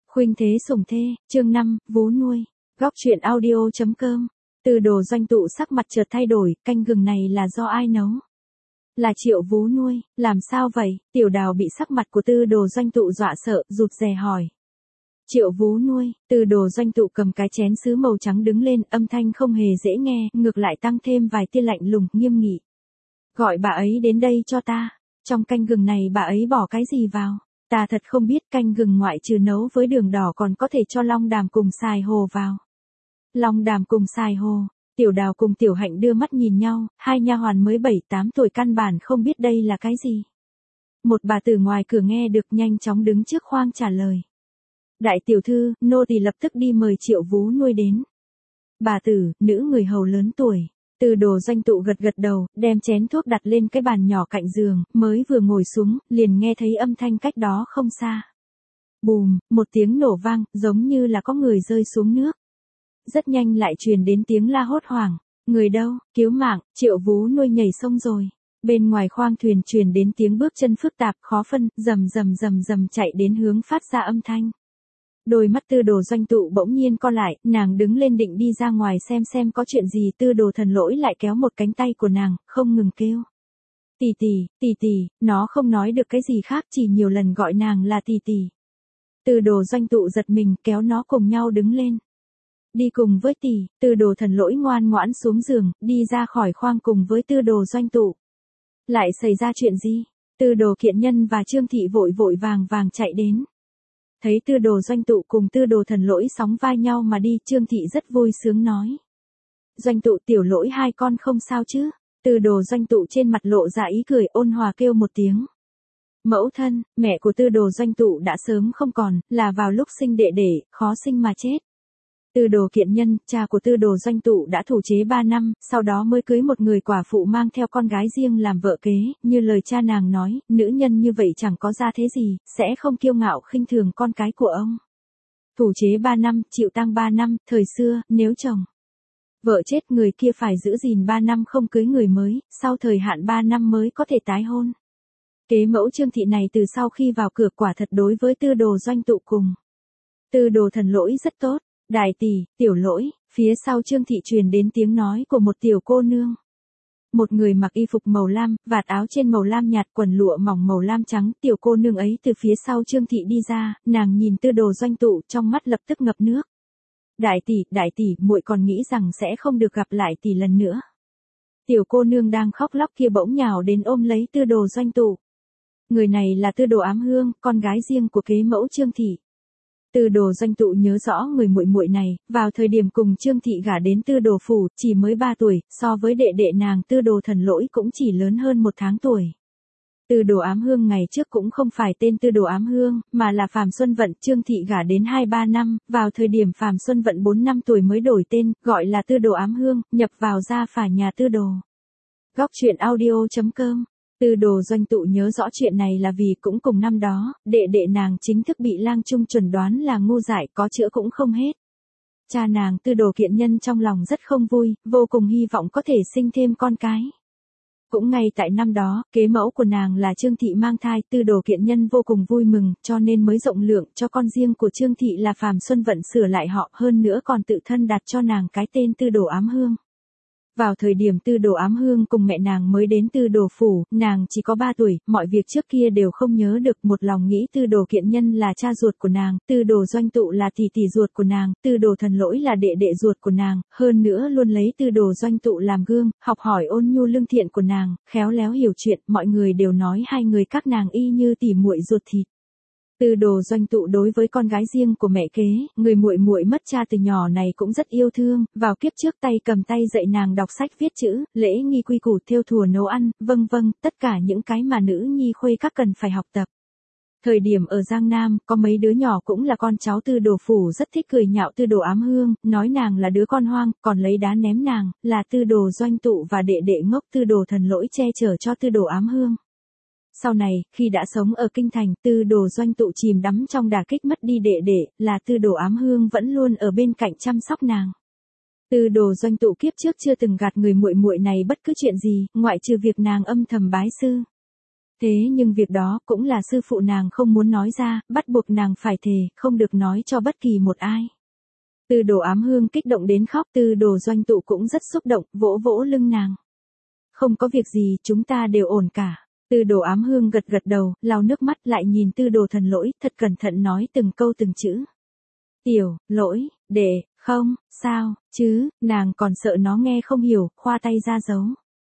Khuynh thế sủng thê, chương 5, vú nuôi. Góc truyện audio.com. Tư Đồ Doanh Tụ sắc mặt chợt thay đổi, canh gừng này là do ai nấu? Là Triệu vú nuôi, làm sao vậy? Tiểu Đào bị sắc mặt của Tư Đồ Doanh Tụ dọa sợ, rụt rè hỏi. Triệu vú nuôi, Tư Đồ Doanh Tụ cầm cái chén sứ màu trắng đứng lên, âm thanh không hề dễ nghe, ngược lại tăng thêm vài tia lạnh lùng, nghiêm nghị. Gọi bà ấy đến đây cho ta. Trong canh gừng này bà ấy bỏ cái gì vào? Ta thật không biết, canh gừng ngoại trừ nấu với đường đỏ còn có thể cho long đàm cùng xài hồ vào. Long đàm cùng xài hồ. Tiểu Đào cùng Tiểu Hạnh đưa mắt nhìn nhau, hai nha hoàn mới 7-8 tuổi căn bản không biết đây là cái gì. Một bà tử ngoài cửa nghe được nhanh chóng đứng trước khoang trả lời. Đại tiểu thư, nô tỳ lập tức đi mời Triệu vú nuôi đến. Bà tử, nữ người hầu lớn tuổi. Tư Đồ Doanh Tụ gật gật đầu, đem chén thuốc đặt lên cái bàn nhỏ cạnh giường, mới vừa ngồi xuống, liền nghe thấy âm thanh cách đó không xa. Bùm, một tiếng nổ vang, giống như là có người rơi xuống nước. Rất nhanh lại truyền đến tiếng la hốt hoảng. Người đâu, cứu mạng, Triệu vú nuôi nhảy sông rồi. Bên ngoài khoang thuyền truyền đến tiếng bước chân phức tạp khó phân, rầm rầm rầm rầm chạy đến hướng phát ra âm thanh. Đôi mắt Tư Đồ Doanh Tụ bỗng nhiên co lại, nàng đứng lên định đi ra ngoài xem có chuyện gì. Tư Đồ Thần Lỗi lại kéo một cánh tay của nàng, không ngừng kêu. Tỷ tỷ, nó không nói được cái gì khác, chỉ nhiều lần gọi nàng là tỷ tỷ. Tư Đồ Doanh Tụ giật mình, kéo nó cùng nhau đứng lên. Đi cùng với tỷ. Tư Đồ Thần Lỗi ngoan ngoãn xuống giường, đi ra khỏi khoang cùng với Tư Đồ Doanh Tụ. Lại xảy ra chuyện gì? Tư Đồ Kiện Nhân và Trương Thị vội vàng chạy đến. Thấy Tư Đồ Doanh Tụ cùng Tư Đồ Thần Lỗi sóng vai nhau mà đi, Trương Thị rất vui sướng nói. Doanh Tụ Tiểu Lỗi hai con không sao chứ? Tư Đồ Doanh Tụ trên mặt lộ ra ý cười, ôn hòa kêu một tiếng. Mẫu thân, mẹ của Tư Đồ Doanh Tụ đã sớm không còn, là vào lúc sinh đệ đệ, khó sinh mà chết. Tư Đồ Kiện Nhân, cha của Tư Đồ Doanh Tụ đã thủ chế 3 năm, sau đó mới cưới một người quả phụ mang theo con gái riêng làm vợ kế, như lời cha nàng nói, nữ nhân như vậy chẳng có ra thế gì, sẽ không kiêu ngạo khinh thường con cái của ông. Thủ chế 3 năm, chịu tang 3 năm, thời xưa, nếu chồng vợ chết người kia phải giữ gìn 3 năm không cưới người mới, sau thời hạn 3 năm mới có thể tái hôn. Kế mẫu Trương Thị này từ sau khi vào cửa quả thật đối với Tư Đồ Doanh Tụ cùng Tư Đồ Thần Lỗi rất tốt. Đại tỷ, Tiểu Lỗi, phía sau Trương Thị truyền đến tiếng nói của một tiểu cô nương. Một người mặc y phục màu lam, vạt áo trên màu lam nhạt, quần lụa mỏng màu lam trắng, tiểu cô nương ấy từ phía sau Trương Thị đi ra, nàng nhìn Tư Đồ Doanh Tụ, trong mắt lập tức ngập nước. Đại tỷ, muội còn nghĩ rằng sẽ không được gặp lại tỷ lần nữa. Tiểu cô nương đang khóc lóc kia bỗng nhào đến ôm lấy Tư Đồ Doanh Tụ. Người này là Tư Đồ Ám Hương, con gái riêng của kế mẫu Trương Thị. Tư Đồ Doanh Tụ nhớ rõ người muội muội này, vào thời điểm cùng Trương Thị gả đến Tư Đồ phủ, chỉ mới 3 tuổi, so với đệ đệ nàng Tư Đồ Thần Lỗi cũng chỉ lớn hơn 1 tháng tuổi. Tư Đồ Ám Hương ngày trước cũng không phải tên Tư Đồ Ám Hương, mà là Phàm Xuân Vận. Trương Thị gả đến 2-3 năm, vào thời điểm Phàm Xuân Vận 4 năm tuổi mới đổi tên, gọi là Tư Đồ Ám Hương, nhập vào gia phả nhà Tư Đồ. Góc truyện audio.com. Tư Đồ Doanh Tụ nhớ rõ chuyện này là vì cũng cùng năm đó, đệ đệ nàng chính thức bị lang trung chuẩn đoán là ngu dại, có chữa cũng không hết. Cha nàng Tư Đồ Kiện Nhân trong lòng rất không vui, vô cùng hy vọng có thể sinh thêm con cái. Cũng ngay tại năm đó, kế mẫu của nàng là Trương Thị mang thai, Tư Đồ Kiện Nhân vô cùng vui mừng, cho nên mới rộng lượng cho con riêng của Trương Thị là Phàm Xuân Vận sửa lại họ, hơn nữa còn tự thân đặt cho nàng cái tên Tư Đồ Ám Hương. Vào thời điểm Tư Đồ Ám Hương cùng mẹ nàng mới đến Tư Đồ phủ, nàng chỉ có 3 tuổi, mọi việc trước kia đều không nhớ được, một lòng nghĩ Tư Đồ Kiện Nhân là cha ruột của nàng, Tư Đồ Doanh Tụ là tỷ tỷ ruột của nàng, Tư Đồ Thần Lỗi là đệ đệ ruột của nàng, hơn nữa luôn lấy Tư Đồ Doanh Tụ làm gương, học hỏi ôn nhu lương thiện của nàng, khéo léo hiểu chuyện, mọi người đều nói hai người các nàng y như tỉ muội ruột thịt. Tư Đồ Doanh Tụ đối với con gái riêng của mẹ kế, người muội muội mất cha từ nhỏ này cũng rất yêu thương, vào kiếp trước tay cầm tay dạy nàng đọc sách viết chữ, lễ nghi quy củ thêu thùa nấu ăn, vân, tất cả những cái mà nữ nhi khuê các cần phải học tập. Thời điểm ở Giang Nam, có mấy đứa nhỏ cũng là con cháu Tư Đồ phủ rất thích cười nhạo Tư Đồ Ám Hương, nói nàng là đứa con hoang, còn lấy đá ném nàng, là Tư Đồ Doanh Tụ và đệ đệ ngốc Tư Đồ Thần Lỗi che chở cho Tư Đồ Ám Hương. Sau này, khi đã sống ở kinh thành, Tư Đồ Doanh Tụ chìm đắm trong đả kích mất đi đệ đệ, là Tư Đồ Ám Hương vẫn luôn ở bên cạnh chăm sóc nàng. Tư Đồ Doanh Tụ kiếp trước chưa từng gạt người muội muội này bất cứ chuyện gì, ngoại trừ việc nàng âm thầm bái sư. Thế nhưng việc đó cũng là sư phụ nàng không muốn nói ra, bắt buộc nàng phải thề, không được nói cho bất kỳ một ai. Tư Đồ Ám Hương kích động đến khóc, Tư Đồ Doanh Tụ cũng rất xúc động, vỗ vỗ lưng nàng. Không có việc gì, chúng ta đều ổn cả. Tư Đồ Ám Hương gật gật đầu, lau nước mắt lại nhìn Tư Đồ Thần Lỗi, thật cẩn thận nói từng câu từng chữ. Tiểu, Lỗi, đệ, không, sao, chứ, nàng còn sợ nó nghe không hiểu, khoa tay ra dấu.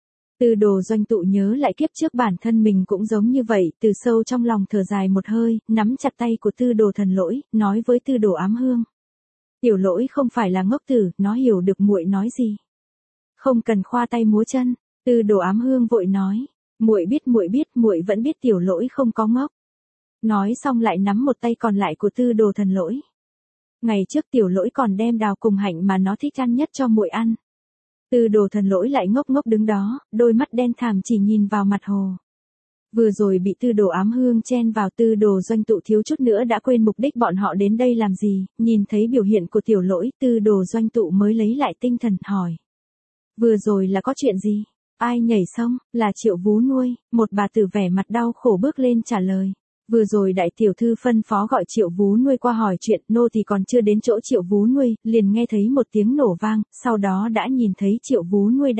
Tư Đồ Doanh Tụ nhớ lại kiếp trước bản thân mình cũng giống như vậy, từ sâu trong lòng thở dài một hơi, nắm chặt tay của Tư Đồ Thần Lỗi, nói với Tư Đồ Ám Hương. Tiểu Lỗi không phải là ngốc tử, nó hiểu được muội nói gì. Không cần khoa tay múa chân, Tư Đồ Ám Hương vội nói, muội biết, muội vẫn biết Tiểu Lỗi không có ngốc. Nói xong lại nắm một tay còn lại của Tư Đồ Thần Lỗi. Ngày trước Tiểu Lỗi còn đem đào cùng hạnh mà nó thích ăn nhất cho muội ăn. Tư Đồ Thần Lỗi lại ngốc ngốc đứng đó, đôi mắt đen thẳm chỉ nhìn vào mặt hồ. Vừa rồi bị Tư Đồ Ám Hương chen vào, Tư Đồ Doanh Tụ thiếu chút nữa đã quên mục đích bọn họ đến đây làm gì, nhìn thấy biểu hiện của Tiểu Lỗi, Tư Đồ Doanh Tụ mới lấy lại tinh thần, hỏi. Vừa rồi là có chuyện gì? Ai nhảy sông? Là Triệu Vú Nuôi, một bà tử vẻ mặt đau khổ bước lên trả lời. Vừa rồi đại tiểu thư phân phó gọi Triệu Vú Nuôi qua hỏi chuyện, nô thì còn chưa đến chỗ Triệu Vú Nuôi, liền nghe thấy một tiếng nổ vang, sau đó đã nhìn thấy Triệu Vú Nuôi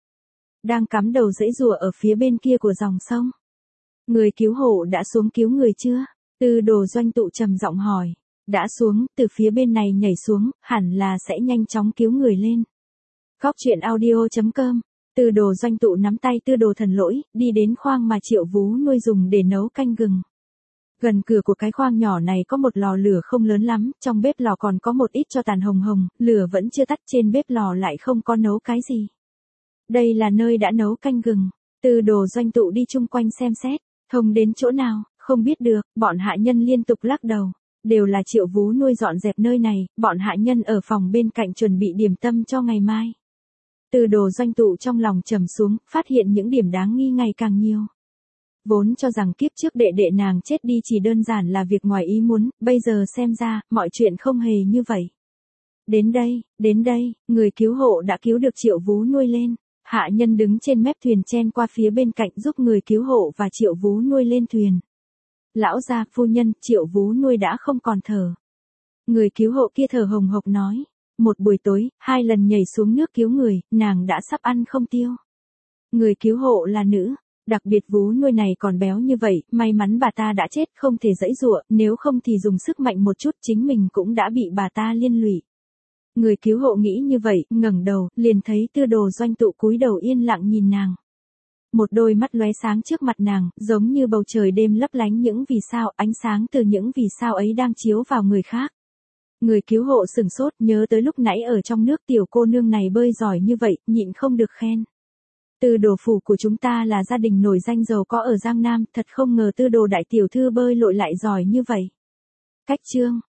đang cắm đầu giãy giụa ở phía bên kia của dòng sông. Người cứu hộ đã xuống cứu người chưa? Tư Đồ Doanh Tụ trầm giọng hỏi. Đã xuống, từ phía bên này nhảy xuống, hẳn là sẽ nhanh chóng cứu người lên. Góc truyện audio.com. Tư Đồ Doanh Tụ nắm tay Tư Đồ Thần Lỗi, đi đến khoang mà Triệu Vú Nuôi dùng để nấu canh gừng. Gần cửa của cái khoang nhỏ này có một lò lửa không lớn lắm, trong bếp lò còn có một ít tro tàn hồng hồng, lửa vẫn chưa tắt, trên bếp lò lại không có nấu cái gì. Đây là nơi đã nấu canh gừng. Tư Đồ Doanh Tụ đi chung quanh xem xét, thông đến chỗ nào, không biết được, bọn hạ nhân liên tục lắc đầu. Đều là Triệu Vú Nuôi dọn dẹp nơi này, bọn hạ nhân ở phòng bên cạnh chuẩn bị điểm tâm cho ngày mai. Tư Đồ Doanh Tụ trong lòng trầm xuống, phát hiện những điểm đáng nghi ngày càng nhiều. Vốn cho rằng kiếp trước đệ đệ nàng chết đi chỉ đơn giản là việc ngoài ý muốn, bây giờ xem ra, mọi chuyện không hề như vậy. Đến đây, người cứu hộ đã cứu được Triệu Vú Nuôi lên. Hạ nhân đứng trên mép thuyền chen qua phía bên cạnh giúp người cứu hộ và Triệu Vú Nuôi lên thuyền. Lão gia, phu nhân, Triệu Vú Nuôi đã không còn thở. Người cứu hộ kia thở hồng hộc nói. Một buổi tối, 2 lần nhảy xuống nước cứu người, nàng đã sắp ăn không tiêu. Người cứu hộ là nữ. Đặc biệt Vú Nuôi này còn béo như vậy, may mắn bà ta đã chết không thể giãy giụa, nếu không thì dùng sức mạnh một chút chính mình cũng đã bị bà ta liên lụy. Người cứu hộ nghĩ như vậy, ngẩng đầu, liền thấy Tư Đồ Doanh Tụ cúi đầu yên lặng nhìn nàng. Một đôi mắt lóe sáng trước mặt nàng, giống như bầu trời đêm lấp lánh những vì sao, ánh sáng từ những vì sao ấy đang chiếu vào người khác. Người cứu hộ sửng sốt, nhớ tới lúc nãy ở trong nước tiểu cô nương này bơi giỏi như vậy, nhịn không được khen. Tư Đồ phủ của chúng ta là gia đình nổi danh giàu có ở Giang Nam, thật không ngờ Tư Đồ đại tiểu thư bơi lội lại giỏi như vậy. Cách chương